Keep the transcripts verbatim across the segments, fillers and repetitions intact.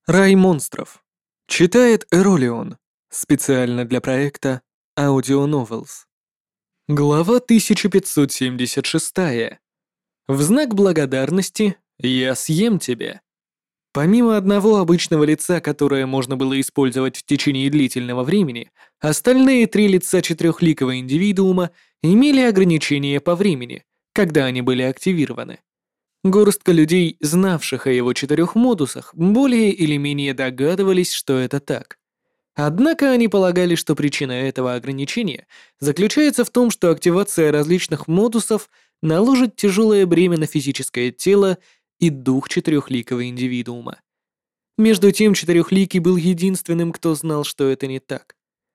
Рай монстров. Читает Эролион. Специально для проекта Audio Novels. Глава тысяча пятьсот семьдесят шесть. В знак благодарности я съем тебя. Помимо одного обычного лица, которое можно было использовать в течение длительного времени, остальные три лица четырехликого индивидуума имели ограничения по времени, когда они были активированы. Горстка людей, знавших о его четырех модусах, более или менее догадывались, что это так. Однако они полагали, что причина этого ограничения заключается в том, что активация различных модусов наложит тяжелое бремя на физическое тело и дух четырехликого индивидуума. Между тем, четырехликий был единственным, кто знал, что это не так.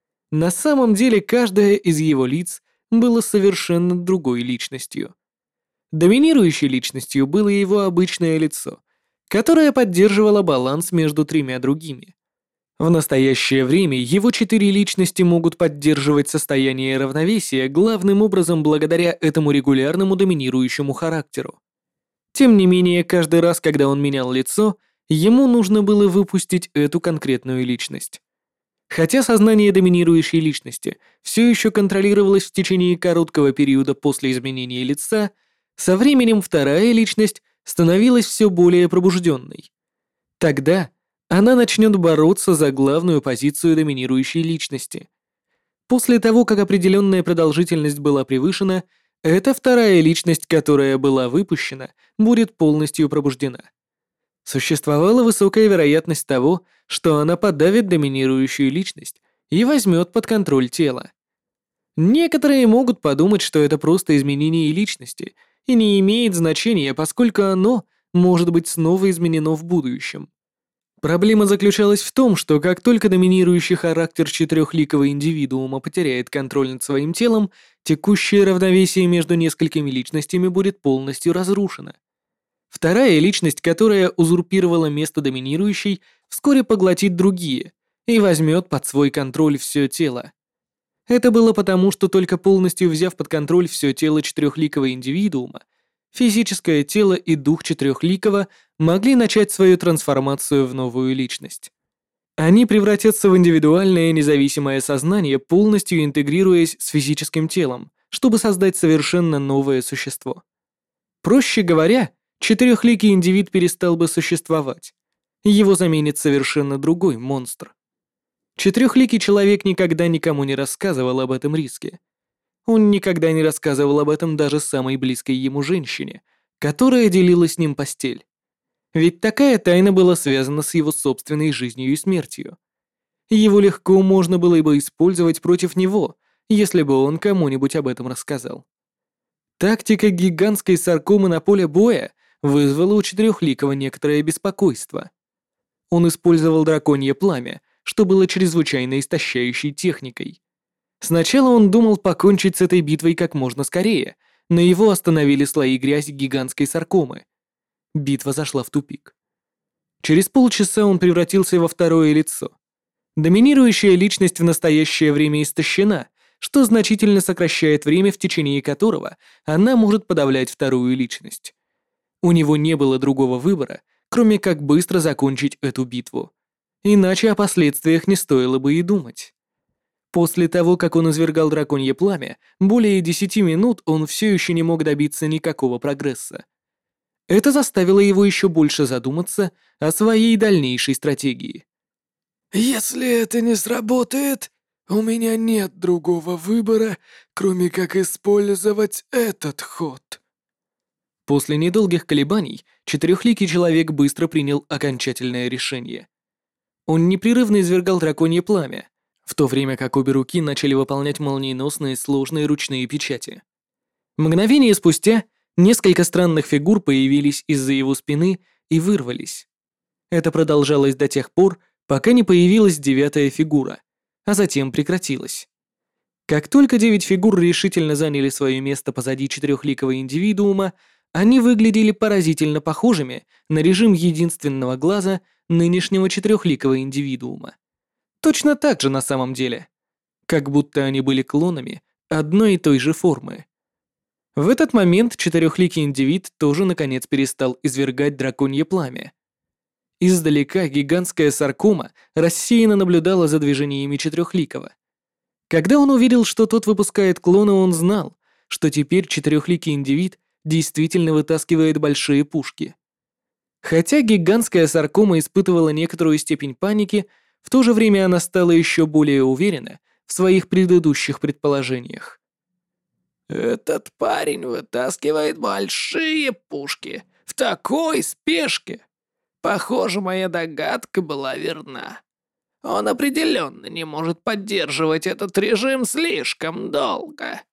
На самом деле, каждое из его лиц было совершенно другой личностью. Доминирующей личностью было его обычное лицо, которое поддерживало баланс между тремя другими. В настоящее время его четыре личности могут поддерживать состояние равновесия главным образом благодаря этому регулярному доминирующему характеру. Тем не менее, каждый раз, когда он менял лицо, ему нужно было выпустить эту конкретную личность. Хотя сознание доминирующей личности все еще контролировалось в течение короткого периода после изменения лица, со временем вторая личность становилась все более пробужденной. Тогда она начнет бороться за главную позицию доминирующей личности. После того, как определенная продолжительность была превышена, эта вторая личность, которая была выпущена, будет полностью пробуждена. Существовала высокая вероятность того, что она подавит доминирующую личность и возьмет под контроль тело. Некоторые могут подумать, что это просто изменение личности и не имеет значения, поскольку оно может быть снова изменено в будущем. Проблема заключалась в том, что как только доминирующий характер четырехликого индивидуума потеряет контроль над своим телом, текущее равновесие между несколькими личностями будет полностью разрушено. Вторая личность, которая узурпировала место доминирующей, вскоре поглотит другие и возьмет под свой контроль все тело. Это было потому, что только полностью взяв под контроль все тело четырехликого индивидуума, физическое тело и дух четырехликого могли начать свою трансформацию в новую личность. Они превратятся в индивидуальное независимое сознание, полностью интегрируясь с физическим телом, чтобы создать совершенно новое существо. Проще говоря, четырехликий индивид перестал бы существовать. Его заменит совершенно другой монстр. Четырехликий человек никогда никому не рассказывал об этом риске. Он никогда не рассказывал об этом даже самой близкой ему женщине, которая делила с ним постель. Ведь такая тайна была связана с его собственной жизнью и смертью. Его легко можно было бы использовать против него, если бы он кому-нибудь об этом рассказал. Тактика гигантской саркомы на поле боя вызвала у четырехликого некоторое беспокойство. Он использовал драконье пламя, что было чрезвычайно истощающей техникой. Сначала он думал покончить с этой битвой как можно скорее, но его остановили слои грязи гигантской саркомы. Битва зашла в тупик. Через полчаса он превратился во второе лицо. Доминирующая личность в настоящее время истощена, что значительно сокращает время, в течение которого она может подавлять вторую личность. У него не было другого выбора, кроме как быстро закончить эту битву. Иначе о последствиях не стоило бы и думать. После того, как он извергал драконье пламя, более десяти минут он все еще не мог добиться никакого прогресса. Это заставило его еще больше задуматься о своей дальнейшей стратегии. «Если это не сработает, у меня нет другого выбора, кроме как использовать этот ход». После недолгих колебаний четырехликий человек быстро принял окончательное решение. Он непрерывно извергал драконье пламя, в то время как обе руки начали выполнять молниеносные сложные ручные печати. Мгновение спустя несколько странных фигур появились из-за его спины и вырвались. Это продолжалось до тех пор, пока не появилась девятая фигура, а затем прекратилось. Как только девять фигур решительно заняли свое место позади четырехликого индивидуума, они выглядели поразительно похожими на режим единственного глаза нынешнего четырехликого индивидуума. Точно так же на самом деле. Как будто они были клонами одной и той же формы. В этот момент четырехликий индивид тоже наконец перестал извергать драконье пламя. Издалека гигантская саркома рассеянно наблюдала за движениями Четырехликого. Когда он увидел, что тот выпускает клона, он знал, что теперь четырехликий индивид действительно вытаскивает большие пушки. Хотя гигантская саркома испытывала некоторую степень паники, в то же время она стала еще более уверена в своих предыдущих предположениях. «Этот парень вытаскивает большие пушки в такой спешке. Похоже, моя догадка была верна. Он определенно не может поддерживать этот режим слишком долго.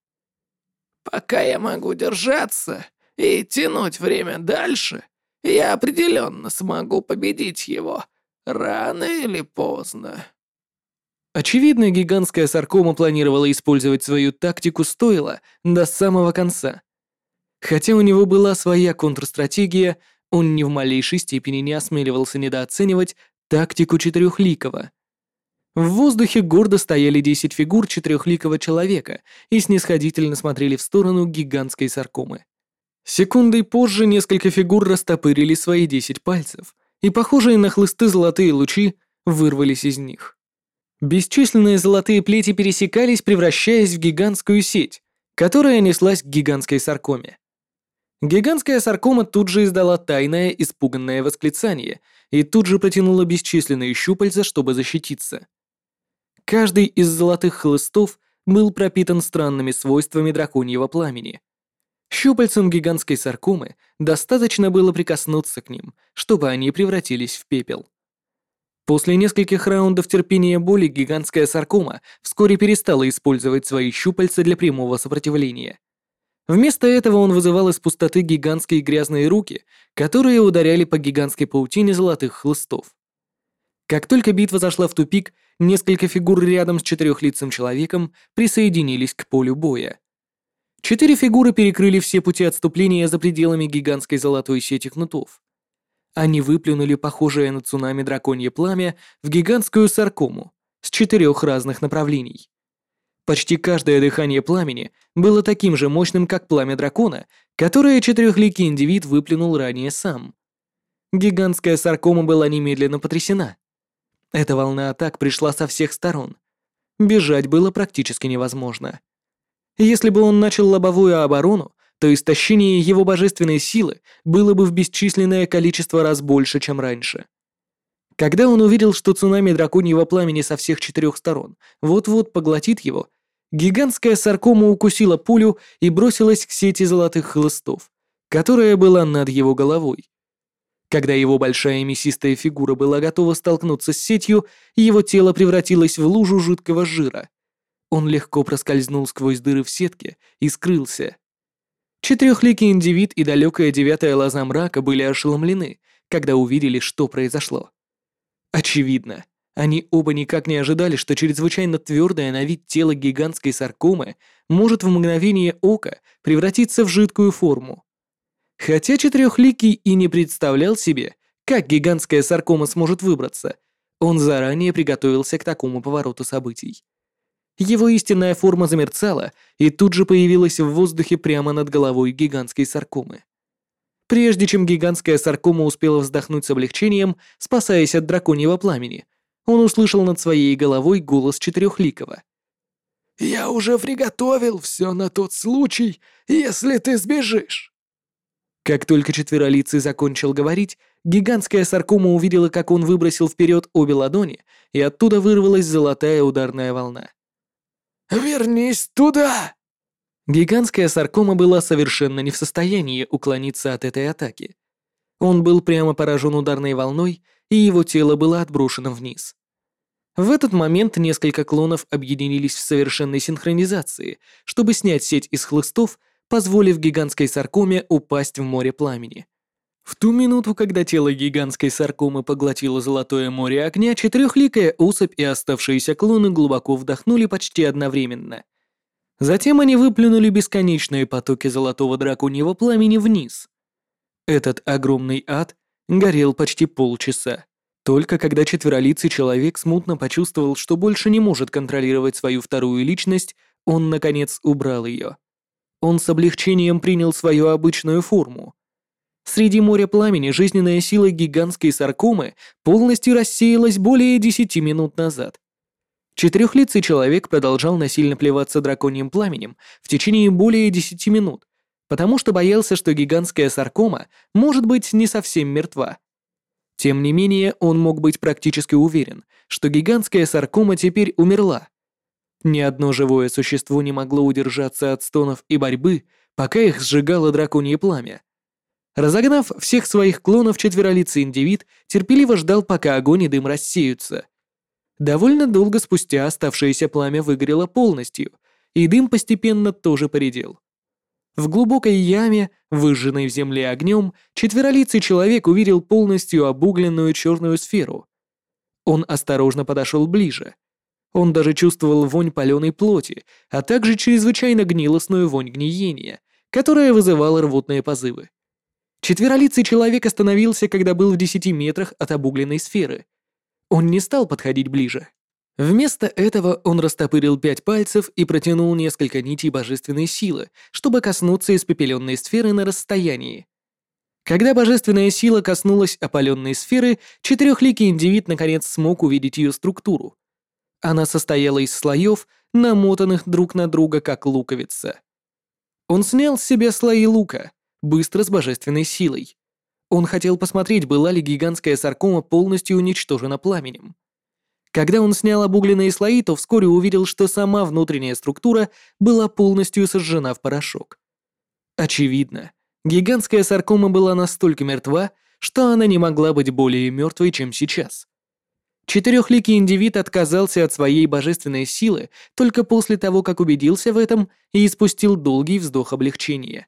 Пока я могу держаться и тянуть время дальше, я определенно смогу победить его, рано или поздно». Очевидно, гигантская саркома планировала использовать свою тактику стойла до самого конца. Хотя у него была своя контрстратегия, он ни в малейшей степени не осмеливался недооценивать тактику Четырехликого. В воздухе гордо стояли десять фигур четырехликого человека и снисходительно смотрели в сторону гигантской саркомы. Секундой позже несколько фигур растопырили свои десять пальцев, и похожие на хлысты золотые лучи вырвались из них. Бесчисленные золотые плети пересекались, превращаясь в гигантскую сеть, которая неслась к гигантской саркоме. Гигантская саркома тут же издала тайное, испуганное восклицание и тут же протянула бесчисленные щупальца, чтобы защититься. Каждый из золотых хлыстов был пропитан странными свойствами драконьего пламени. Щупальцам гигантской саркомы достаточно было прикоснуться к ним, чтобы они превратились в пепел. После нескольких раундов терпения боли гигантская саркома вскоре перестала использовать свои щупальца для прямого сопротивления. Вместо этого он вызывал из пустоты гигантские грязные руки, которые ударяли по гигантской паутине золотых хлыстов. Как только битва зашла в тупик, несколько фигур рядом с четырехлицым человеком присоединились к полю боя. Четыре фигуры перекрыли все пути отступления за пределами гигантской золотой сети кнутов. Они выплюнули похожее на цунами драконье пламя в гигантскую саркому с четырех разных направлений. Почти каждое дыхание пламени было таким же мощным, как пламя дракона, которое четырехликий индивид выплюнул ранее сам. Гигантская саркома была немедленно потрясена. Эта волна атак пришла со всех сторон. Бежать было практически невозможно. Если бы он начал лобовую оборону, то истощение его божественной силы было бы в бесчисленное количество раз больше, чем раньше. Когда он увидел, что цунами драконьего пламени со всех четырех сторон вот-вот поглотит его, гигантская саркома укусила пулю и бросилась к сети золотых хлыстов, которая была над его головой. Когда его большая мясистая фигура была готова столкнуться с сетью, его тело превратилось в лужу жидкого жира. Он легко проскользнул сквозь дыры в сетке и скрылся. Четырехликий индивид и далекая девятая лоза мрака были ошеломлены, когда увидели, что произошло. Очевидно, они оба никак не ожидали, что чрезвычайно твердое на вид тело гигантской саркомы может в мгновение ока превратиться в жидкую форму. Хотя Четырехликий и не представлял себе, как гигантская саркома сможет выбраться, он заранее приготовился к такому повороту событий. Его истинная форма замерцала и тут же появилась в воздухе прямо над головой гигантской саркомы. Прежде чем гигантская саркома успела вздохнуть с облегчением, спасаясь от драконьего пламени, он услышал над своей головой голос Четырехликого. «Я уже приготовил все на тот случай, если ты сбежишь». Как только Четверолицый закончил говорить, гигантская саркома увидела, как он выбросил вперед обе ладони, и оттуда вырвалась золотая ударная волна. «Вернись туда!» Гигантская саркома была совершенно не в состоянии уклониться от этой атаки. Он был прямо поражен ударной волной, и его тело было отброшено вниз. В этот момент несколько клонов объединились в совершенной синхронизации, чтобы снять сеть из хлыстов, позволив гигантской саркоме упасть в море пламени. В ту минуту, когда тело гигантской саркомы поглотило золотое море огня, четырехликая особь и оставшиеся клоны глубоко вдохнули почти одновременно. Затем они выплюнули бесконечные потоки золотого драконьего пламени вниз. Этот огромный ад горел почти полчаса. Только когда четверолицый человек смутно почувствовал, что больше не может контролировать свою вторую личность, он, наконец, убрал ее. Он с облегчением принял свою обычную форму. Среди моря пламени жизненная сила гигантской саркомы полностью рассеялась более десяти минут назад. Четырехлицый человек продолжал насильно плеваться драконьим пламенем в течение более десяти минут, потому что боялся, что гигантская саркома может быть не совсем мертва. Тем не менее, он мог быть практически уверен, что гигантская саркома теперь умерла. Ни одно живое существо не могло удержаться от стонов и борьбы, пока их сжигало драконье пламя. Разогнав всех своих клонов, четверолицый индивид терпеливо ждал, пока огонь и дым рассеются. Довольно долго спустя оставшееся пламя выгорело полностью, и дым постепенно тоже поредел. В глубокой яме, выжженной в земле огнем, четверолицый человек увидел полностью обугленную черную сферу. Он осторожно подошел ближе. Он даже чувствовал вонь паленой плоти, а также чрезвычайно гнилостную вонь гниения, которая вызывала рвотные позывы. Четверолицый человек остановился, когда был в десяти метрах от обугленной сферы. Он не стал подходить ближе. Вместо этого он растопырил пять пальцев и протянул несколько нитей божественной силы, чтобы коснуться испепеленной сферы на расстоянии. Когда божественная сила коснулась опаленной сферы, четырехликий индивид наконец смог увидеть ее структуру. Она состояла из слоев, намотанных друг на друга, как луковица. Он снял с себя слои лука, быстро с божественной силой. Он хотел посмотреть, была ли гигантская саркома полностью уничтожена пламенем. Когда он снял обугленные слои, то вскоре увидел, что сама внутренняя структура была полностью сожжена в порошок. Очевидно, гигантская саркома была настолько мертва, что она не могла быть более мертвой, чем сейчас. Четырехликий индивид отказался от своей божественной силы только после того, как убедился в этом и испустил долгий вздох облегчения.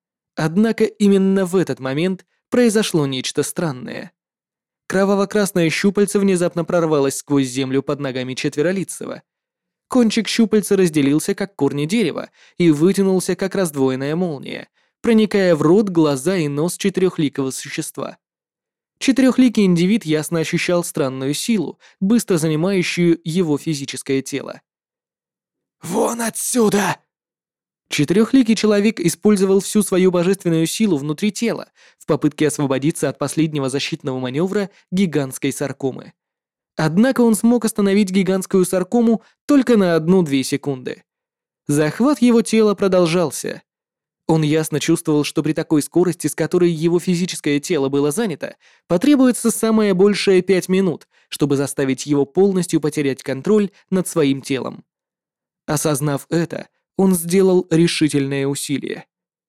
Однако именно в этот момент произошло нечто странное. Кроваво-красное щупальце внезапно прорвалось сквозь землю под ногами четверолицего. Кончик щупальца разделился, как корни дерева, и вытянулся, как раздвоенная молния, проникая в рот, глаза и нос четырехликого существа. Четырехликий индивид ясно ощущал странную силу, быстро занимающую его физическое тело. «Вон отсюда!» Четырехликий человек использовал всю свою божественную силу внутри тела в попытке освободиться от последнего защитного маневра гигантской саркомы. Однако он смог остановить гигантскую саркому только на одну-две секунды. Захват его тела продолжался. Он ясно чувствовал, что при такой скорости, с которой его физическое тело было занято, потребуется самое большее пять минут, чтобы заставить его полностью потерять контроль над своим телом. Осознав это, он сделал решительное усилие.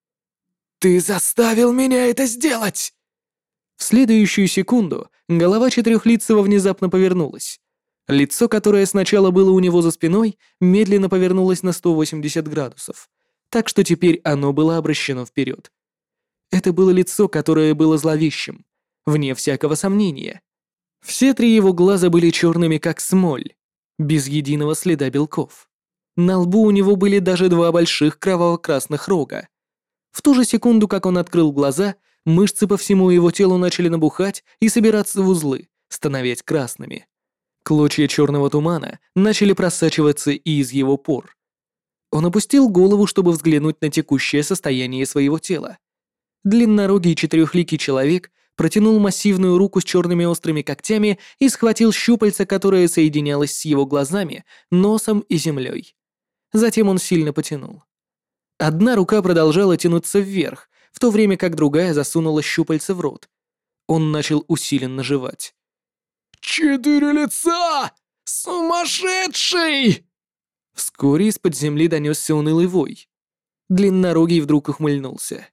«Ты заставил меня это сделать!» В следующую секунду голова четырехлицего внезапно повернулась. Лицо, которое сначала было у него за спиной, медленно повернулось на сто восемьдесят градусов, так что теперь оно было обращено вперед. Это было лицо, которое было зловещим, вне всякого сомнения. Все три его глаза были черными, как смоль, без единого следа белков. На лбу у него были даже два больших кроваво-красных рога. В ту же секунду, как он открыл глаза, мышцы по всему его телу начали набухать и собираться в узлы, становясь красными. Клочья черного тумана начали просачиваться и из его пор. Он опустил голову, чтобы взглянуть на текущее состояние своего тела. Длиннорогий четырехликий человек протянул массивную руку с черными острыми когтями и схватил щупальце, которое соединялось с его глазами, носом и землей. Затем он сильно потянул. Одна рука продолжала тянуться вверх, в то время как другая засунула щупальце в рот. Он начал усиленно жевать. «Четыре лица! Сумасшедший!» Вскоре из-под земли донесся унылый вой. Длиннорогий вдруг ухмыльнулся.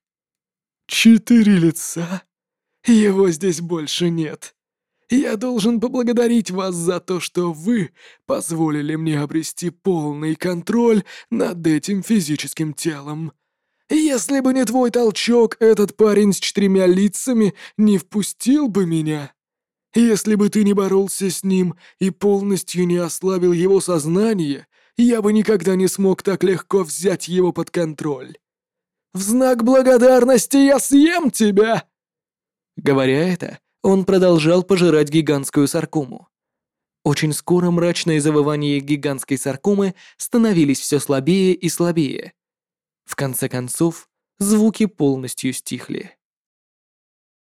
«Четыре лица? Его здесь больше нет. Я должен поблагодарить вас за то, что вы позволили мне обрести полный контроль над этим физическим телом. Если бы не твой толчок, этот парень с четырьмя лицами не впустил бы меня. Если бы ты не боролся с ним и полностью не ослабил его сознание, я бы никогда не смог так легко взять его под контроль. В знак благодарности я съем тебя!» Говоря это, он продолжал пожирать гигантскую саркому. Очень скоро мрачные завывания гигантской саркомы становились все слабее и слабее. В конце концов, звуки полностью стихли.